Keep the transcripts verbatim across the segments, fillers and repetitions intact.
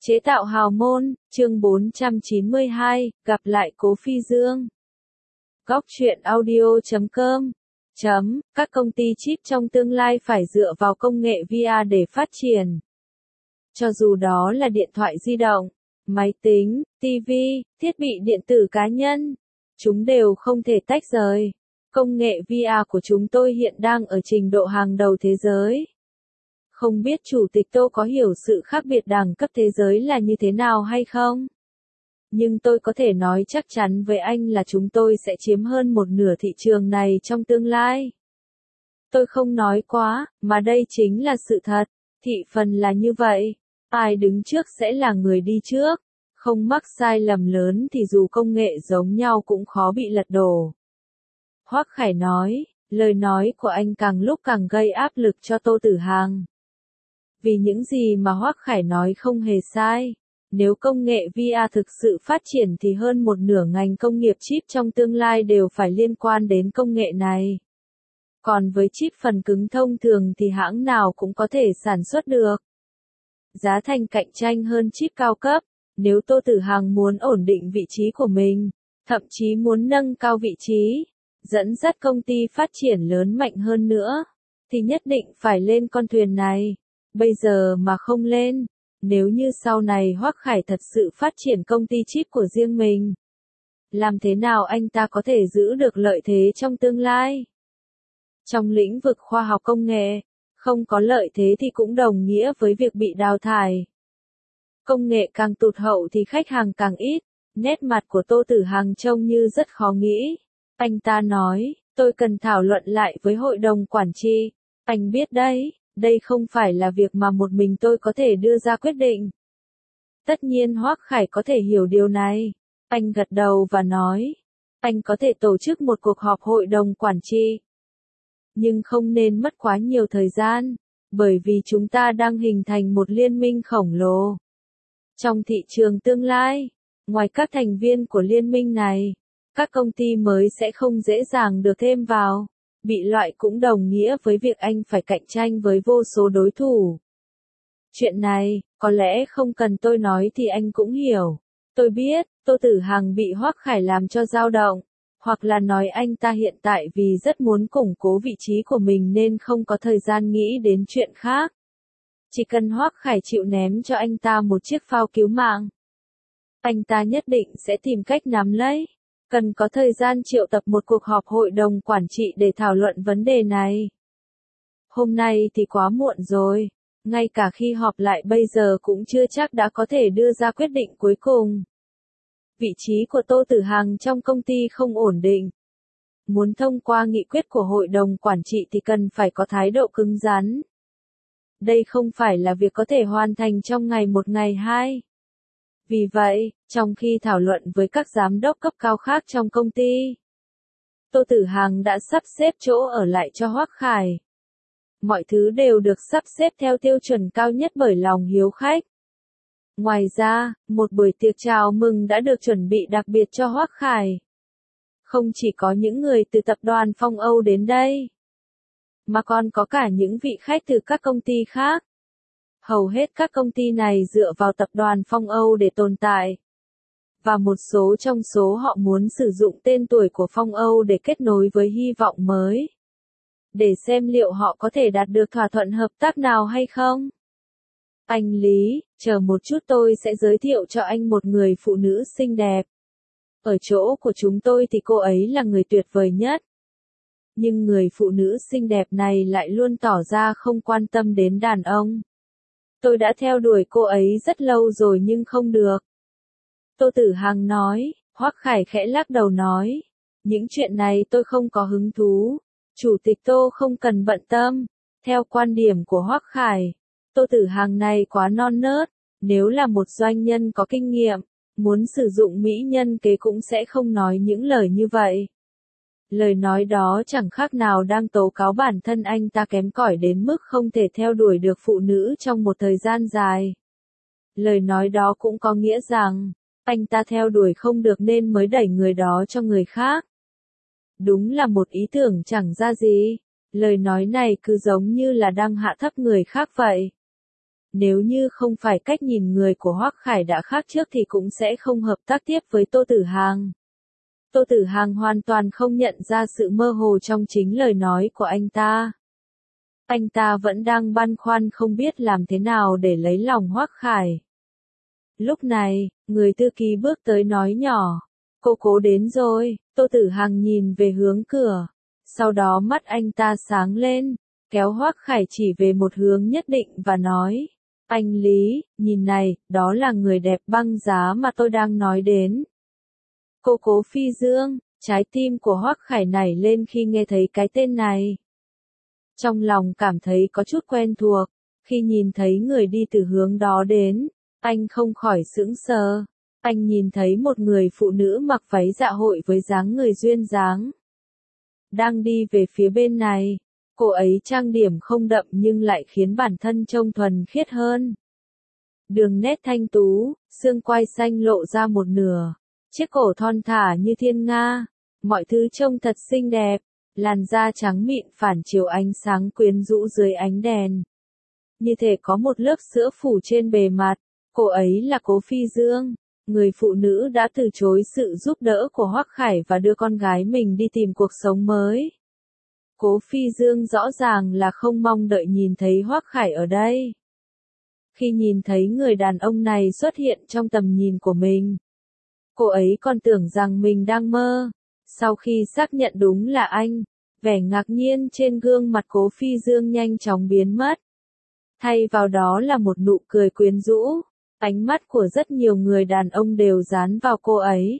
Chế tạo hào môn, chương bốn trăm chín mươi hai, gặp lại Cố Phi Dương. Góc truyện audio chấm com chấm, các công ty chip trong tương lai phải dựa vào công nghệ vê rờ để phát triển. Cho dù đó là điện thoại di động, máy tính, ti vi, thiết bị điện tử cá nhân, chúng đều không thể tách rời. Công nghệ vê rờ của chúng tôi hiện đang ở trình độ hàng đầu thế giới. Không biết Chủ tịch Tô có hiểu sự khác biệt đẳng cấp thế giới là như thế nào hay không? Nhưng tôi có thể nói chắc chắn với anh là chúng tôi sẽ chiếm hơn một nửa thị trường này trong tương lai. Tôi không nói quá, mà đây chính là sự thật. Thị phần là như vậy. Ai đứng trước sẽ là người đi trước. Không mắc sai lầm lớn thì dù công nghệ giống nhau cũng khó bị lật đổ. Hoắc Khải nói, lời nói của anh càng lúc càng gây áp lực cho Tô Tử Hằng. Vì những gì mà Hoắc Khải nói không hề sai. Nếu công nghệ vê rờ thực sự phát triển thì hơn một nửa ngành công nghiệp chip trong tương lai đều phải liên quan đến công nghệ này. Còn với chip phần cứng thông thường thì hãng nào cũng có thể sản xuất được. Giá thành cạnh tranh hơn chip cao cấp. Nếu Tô Tử Hằng muốn ổn định vị trí của mình, thậm chí muốn nâng cao vị trí, dẫn dắt công ty phát triển lớn mạnh hơn nữa, thì nhất định phải lên con thuyền này. Bây giờ mà không lên, nếu như sau này Hoắc Khải thật sự phát triển công ty chip của riêng mình, làm thế nào anh ta có thể giữ được lợi thế trong tương lai? Trong lĩnh vực khoa học công nghệ, không có lợi thế thì cũng đồng nghĩa với việc bị đào thải. Công nghệ càng tụt hậu thì khách hàng càng ít. Nét mặt của Tô Tử Hằng trông như rất khó nghĩ. Anh ta nói, tôi cần thảo luận lại với hội đồng quản trị. Anh biết đấy, đây không phải là việc mà một mình tôi có thể đưa ra quyết định. Tất nhiên Hoắc Khải có thể hiểu điều này. Anh gật đầu và nói, anh có thể tổ chức một cuộc họp hội đồng quản trị. Nhưng không nên mất quá nhiều thời gian, bởi vì chúng ta đang hình thành một liên minh khổng lồ. Trong thị trường tương lai, ngoài các thành viên của liên minh này, các công ty mới sẽ không dễ dàng được thêm vào. Bị loại cũng đồng nghĩa với việc anh phải cạnh tranh với vô số đối thủ. Chuyện này, có lẽ không cần tôi nói thì anh cũng hiểu. Tôi biết, Tô Tử Hằng bị Hoắc Khải làm cho dao động, hoặc là nói anh ta hiện tại vì rất muốn củng cố vị trí của mình nên không có thời gian nghĩ đến chuyện khác. Chỉ cần Hoắc Khải chịu ném cho anh ta một chiếc phao cứu mạng, anh ta nhất định sẽ tìm cách nắm lấy. Cần có thời gian triệu tập một cuộc họp hội đồng quản trị để thảo luận vấn đề này. Hôm nay thì quá muộn rồi, ngay cả khi họp lại bây giờ cũng chưa chắc đã có thể đưa ra quyết định cuối cùng. Vị trí của Tô Tử Hằng trong công ty không ổn định. Muốn thông qua nghị quyết của hội đồng quản trị thì cần phải có thái độ cứng rắn. Đây không phải là việc có thể hoàn thành trong ngày một ngày hai. Vì vậy, trong khi thảo luận với các giám đốc cấp cao khác trong công ty, Tô Tử Hằng đã sắp xếp chỗ ở lại cho Hoắc Khải. Mọi thứ đều được sắp xếp theo tiêu chuẩn cao nhất bởi lòng hiếu khách. Ngoài ra, một buổi tiệc chào mừng đã được chuẩn bị đặc biệt cho Hoắc Khải. Không chỉ có những người từ tập đoàn Phong Âu đến đây, mà còn có cả những vị khách từ các công ty khác. Hầu hết các công ty này dựa vào tập đoàn Phong Âu để tồn tại. Và một số trong số họ muốn sử dụng tên tuổi của Phong Âu để kết nối với hy vọng mới. Để xem liệu họ có thể đạt được thỏa thuận hợp tác nào hay không. Anh Lý, chờ một chút tôi sẽ giới thiệu cho anh một người phụ nữ xinh đẹp. Ở chỗ của chúng tôi thì cô ấy là người tuyệt vời nhất. Nhưng người phụ nữ xinh đẹp này lại luôn tỏ ra không quan tâm đến đàn ông. Tôi đã theo đuổi cô ấy rất lâu rồi nhưng không được. Tô Tử Hằng nói. Hoắc Khải khẽ lắc đầu nói, những chuyện này tôi không có hứng thú. Chủ tịch Tô không cần bận tâm. Theo quan điểm của Hoắc Khải, Tô Tử Hằng này quá non nớt. Nếu là một doanh nhân có kinh nghiệm, muốn sử dụng mỹ nhân kế cũng sẽ không nói những lời như vậy. Lời nói đó chẳng khác nào đang tố cáo bản thân anh ta kém cỏi đến mức không thể theo đuổi được phụ nữ trong một thời gian dài. Lời nói đó cũng có nghĩa rằng, anh ta theo đuổi không được nên mới đẩy người đó cho người khác. Đúng là một ý tưởng chẳng ra gì. Lời nói này cứ giống như là đang hạ thấp người khác vậy. Nếu như không phải cách nhìn người của Hoắc Khải đã khác trước thì cũng sẽ không hợp tác tiếp với Tô Tử Hàng. Tô Tử Hàng hoàn toàn không nhận ra sự mơ hồ trong chính lời nói của anh ta. Anh ta vẫn đang băn khoăn không biết làm thế nào để lấy lòng Hoắc Khải. Lúc này, người thư ký bước tới nói nhỏ, cô Cố đến rồi. Tô Tử Hàng nhìn về hướng cửa, sau đó mắt anh ta sáng lên, kéo Hoắc Khải chỉ về một hướng nhất định và nói, anh Lý, nhìn này, đó là người đẹp băng giá mà tôi đang nói đến. Cô Cố Phi Dương, trái tim của Hoắc Khải nảy lên khi nghe thấy cái tên này. Trong lòng cảm thấy có chút quen thuộc, khi nhìn thấy người đi từ hướng đó đến, anh không khỏi sững sờ. Anh nhìn thấy một người phụ nữ mặc váy dạ hội với dáng người duyên dáng. Đang đi về phía bên này, cô ấy trang điểm không đậm nhưng lại khiến bản thân trông thuần khiết hơn. Đường nét thanh tú, xương quai xanh lộ ra một nửa, chiếc cổ thon thả như thiên nga, mọi thứ trông thật xinh đẹp, làn da trắng mịn phản chiếu ánh sáng quyến rũ dưới ánh đèn. Như thể có một lớp sữa phủ trên bề mặt, cô ấy là Cố Phi Dương. Người phụ nữ đã từ chối sự giúp đỡ của Hoắc Khải và đưa con gái mình đi tìm cuộc sống mới. Cố Phi Dương rõ ràng là không mong đợi nhìn thấy Hoắc Khải ở đây. Khi nhìn thấy người đàn ông này xuất hiện trong tầm nhìn của mình, cô ấy còn tưởng rằng mình đang mơ. Sau khi xác nhận đúng là anh, vẻ ngạc nhiên trên gương mặt Cố Phi Dương nhanh chóng biến mất. Thay vào đó là một nụ cười quyến rũ. Ánh mắt của rất nhiều người đàn ông đều dán vào cô ấy.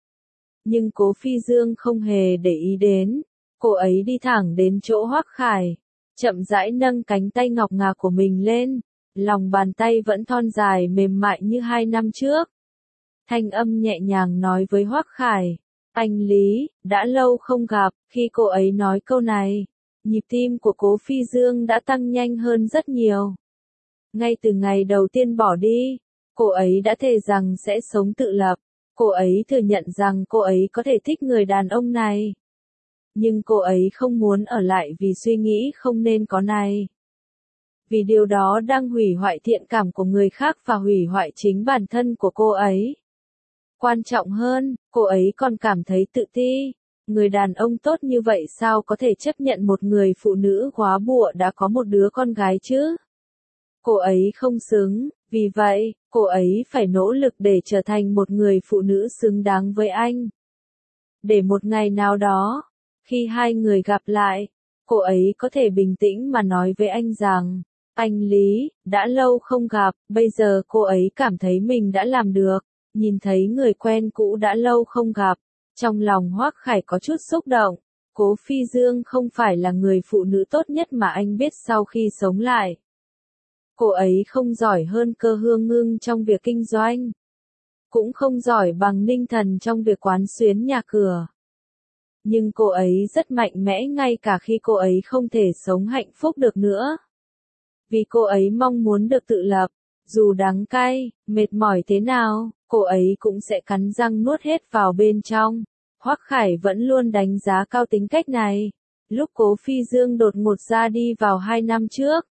Nhưng Cố Phi Dương không hề để ý đến. Cô ấy đi thẳng đến chỗ Hoắc Khải, chậm rãi nâng cánh tay ngọc ngà của mình lên, lòng bàn tay vẫn thon dài mềm mại như hai năm trước. Thanh âm nhẹ nhàng nói với Hoắc Khải, anh Lý, đã lâu không gặp. Khi cô ấy nói câu này, nhịp tim của Cố Phi Dương đã tăng nhanh hơn rất nhiều. Ngay từ ngày đầu tiên bỏ đi, cô ấy đã thề rằng sẽ sống tự lập. Cô ấy thừa nhận rằng cô ấy có thể thích người đàn ông này. Nhưng cô ấy không muốn ở lại vì suy nghĩ không nên có này. Vì điều đó đang hủy hoại thiện cảm của người khác và hủy hoại chính bản thân của cô ấy. Quan trọng hơn, cô ấy còn cảm thấy tự ti. Người đàn ông tốt như vậy sao có thể chấp nhận một người phụ nữ góa bụa đã có một đứa con gái chứ? Cô ấy không xứng, vì vậy, cô ấy phải nỗ lực để trở thành một người phụ nữ xứng đáng với anh. Để một ngày nào đó, khi hai người gặp lại, cô ấy có thể bình tĩnh mà nói với anh rằng, anh Lý, đã lâu không gặp, bây giờ cô ấy cảm thấy mình đã làm được, nhìn thấy người quen cũ đã lâu không gặp, trong lòng Hoắc Khải có chút xúc động. Cố Phi Dương không phải là người phụ nữ tốt nhất mà anh biết sau khi sống lại. Cô ấy không giỏi hơn Cơ Hương Ngưng trong việc kinh doanh. Cũng không giỏi bằng Ninh Thần trong việc quán xuyến nhà cửa. Nhưng cô ấy rất mạnh mẽ ngay cả khi cô ấy không thể sống hạnh phúc được nữa. Vì cô ấy mong muốn được tự lập, dù đắng cay, mệt mỏi thế nào, cô ấy cũng sẽ cắn răng nuốt hết vào bên trong. Hoắc Khải vẫn luôn đánh giá cao tính cách này. Lúc Cố Phi Dương đột ngột ra đi vào hai năm trước.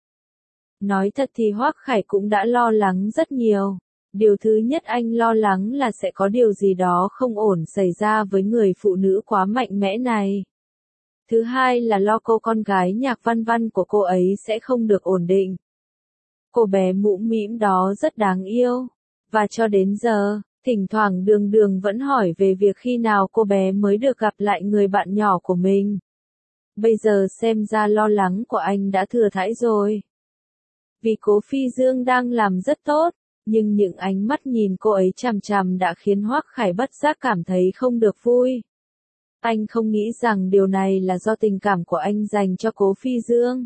Nói thật thì Hoắc Khải cũng đã lo lắng rất nhiều. Điều thứ nhất anh lo lắng là sẽ có điều gì đó không ổn xảy ra với người phụ nữ quá mạnh mẽ này. Thứ hai là lo cô con gái Nhạc Văn Văn của cô ấy sẽ không được ổn định. Cô bé mũm mĩm đó rất đáng yêu. Và cho đến giờ, thỉnh thoảng Đường Đường vẫn hỏi về việc khi nào cô bé mới được gặp lại người bạn nhỏ của mình. Bây giờ xem ra lo lắng của anh đã thừa thãi rồi. Vì Cố Phi Dương đang làm rất tốt, nhưng những ánh mắt nhìn cô ấy chằm chằm đã khiến Hoắc Khải bất giác cảm thấy không được vui. Anh không nghĩ rằng điều này là do tình cảm của anh dành cho Cố Phi Dương,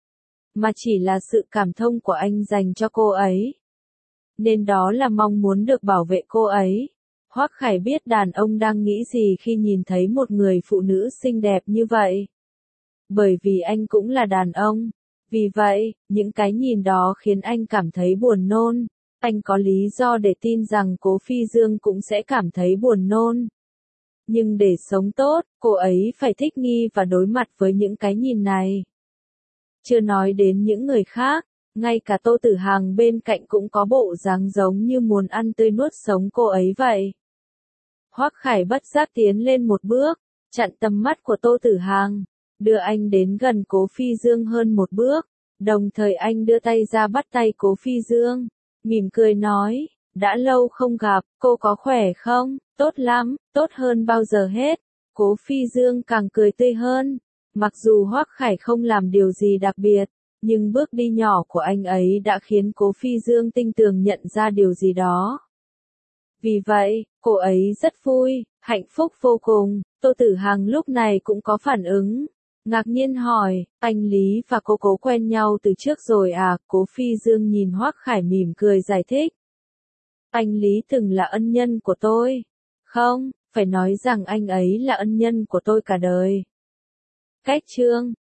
mà chỉ là sự cảm thông của anh dành cho cô ấy. Nên đó là mong muốn được bảo vệ cô ấy. Hoắc Khải biết đàn ông đang nghĩ gì khi nhìn thấy một người phụ nữ xinh đẹp như vậy. Bởi vì anh cũng là đàn ông. Vì vậy, những cái nhìn đó khiến anh cảm thấy buồn nôn. Anh có lý do để tin rằng Cố Phi Dương cũng sẽ cảm thấy buồn nôn. Nhưng để sống tốt, cô ấy phải thích nghi và đối mặt với những cái nhìn này. Chưa nói đến những người khác, Ngay cả Tô Tử Hằng bên cạnh cũng có bộ dáng giống như muốn ăn tươi nuốt sống cô ấy vậy. Hoắc Khải bất giác tiến lên một bước, chặn tầm mắt của Tô Tử Hằng, đưa anh đến gần Cố Phi Dương hơn một bước, đồng thời anh đưa tay ra bắt tay Cố Phi Dương, mỉm cười nói, đã lâu không gặp, cô có khỏe không? Tốt lắm, tốt hơn bao giờ hết. Cố Phi Dương càng cười tươi hơn, mặc dù Hoắc Khải không làm điều gì đặc biệt, nhưng bước đi nhỏ của anh ấy đã khiến Cố Phi Dương tinh tường nhận ra điều gì đó. Vì vậy, cô ấy rất vui, hạnh phúc vô cùng. Tô Tử Hằng lúc này cũng có phản ứng, ngạc nhiên hỏi, anh Lý và cô Cố quen nhau từ trước rồi à? Cố Phi Dương nhìn Hoắc Khải mỉm cười giải thích. Anh Lý từng là ân nhân của tôi. Không, phải nói rằng anh ấy là ân nhân của tôi cả đời. Cách chương